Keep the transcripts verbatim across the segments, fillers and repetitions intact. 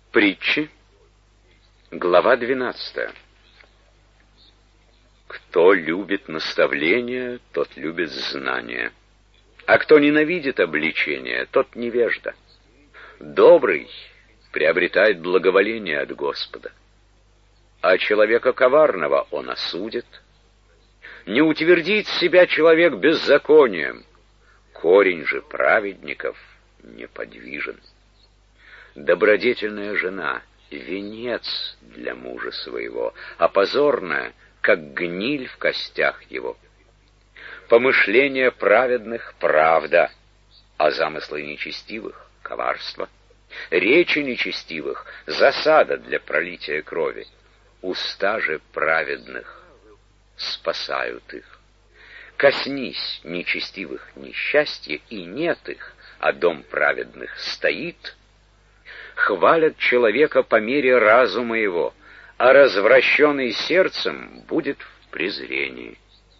Притчи, глава двенадцатая. Кто любит наставление, тот любит знание, а кто ненавидит обличение, тот невежда. Добрый приобретает благоволение от Господа, а человека коварного он осудит. Не утвердит себя человек беззаконием, корень же праведников неподвижен. Добродетельная жена — венец для мужа своего, а позорная — как гниль в костях его. Помышления праведных — правда, а замыслы нечестивых — коварство. Речи нечестивых — засада для пролития крови. Уста же праведных спасают их. Коснись нечестивых несчастья, и нет их, а дом праведных стоит. Хвалят человека по мере разума его, а развращенный сердцем будет в презрении.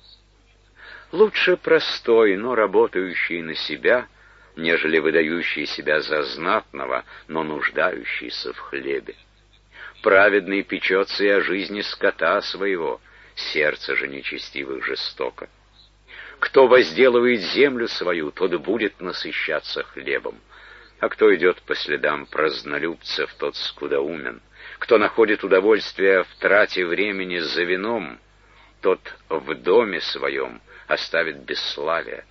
Лучше простой, но работающий на себя, нежели выдающий себя за знатного, но нуждающийся в хлебе. Праведный печется и о жизни скота своего, сердце же нечестивых жестоко. Кто возделывает землю свою, тот будет насыщаться хлебом, а кто идет по следам празднолюбцев, тот скудоумен. Кто находит удовольствие в трате времени за вином, тот в доме своем оставит бесславие.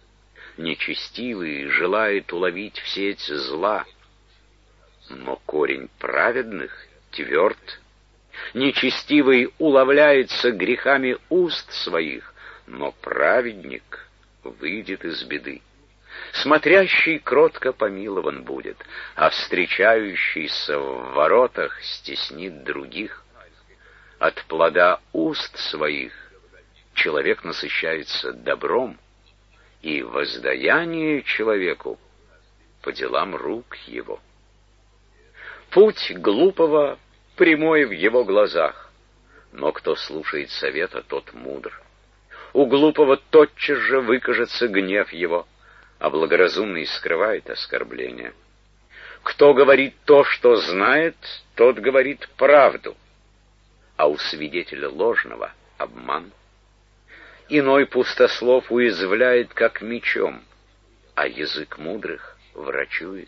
Нечестивый желает уловить в сеть зла, но корень праведных тверд. Нечестивый уловляется грехами уст своих, но праведник выйдет из беды. Смотрящий кротко помилован будет, а встречающийся в воротах стеснит других. От плода уст своих человек насыщается добром, и воздаяние человеку по делам рук его. Путь глупого прямой в его глазах, но кто слушает совета, тот мудр. У глупого тотчас же выкажется гнев его, а благоразумный скрывает оскорбление. Кто говорит то, что знает, тот говорит правду, а у свидетеля ложного — обман. Иной пустослов уязвляет, как мечом, а язык мудрых врачует.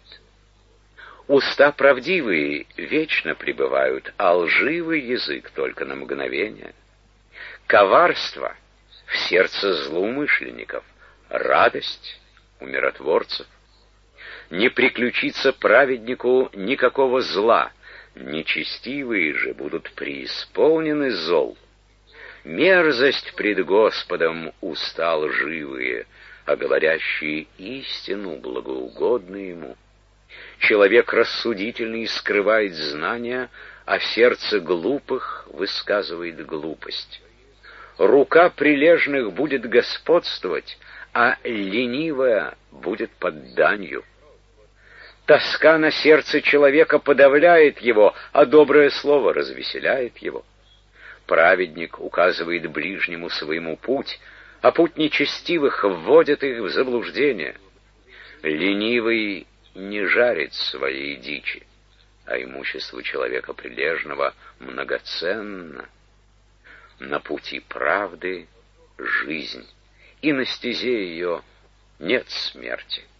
Уста правдивые вечно пребывают, а лживый язык только на мгновение. Коварство в сердце злоумышленников, радость у миротворцев. Не приключится праведнику никакого зла, нечестивые же будут преисполнены зол. Мерзость пред Господом уста лживые, а говорящие истину благоугодны ему. Человек рассудительный скрывает знания, а сердце глупых высказывает глупость. Рука прилежных будет господствовать, а ленивая будет под данью. Тоска на сердце человека подавляет его, а доброе слово развеселяет его. Праведник указывает ближнему своему путь, а путь нечестивых вводит их в заблуждение. Ленивый не жарит своей дичи, а имущество человека прилежного многоценно. На пути правды жизнь, и на стезе ее нет смерти.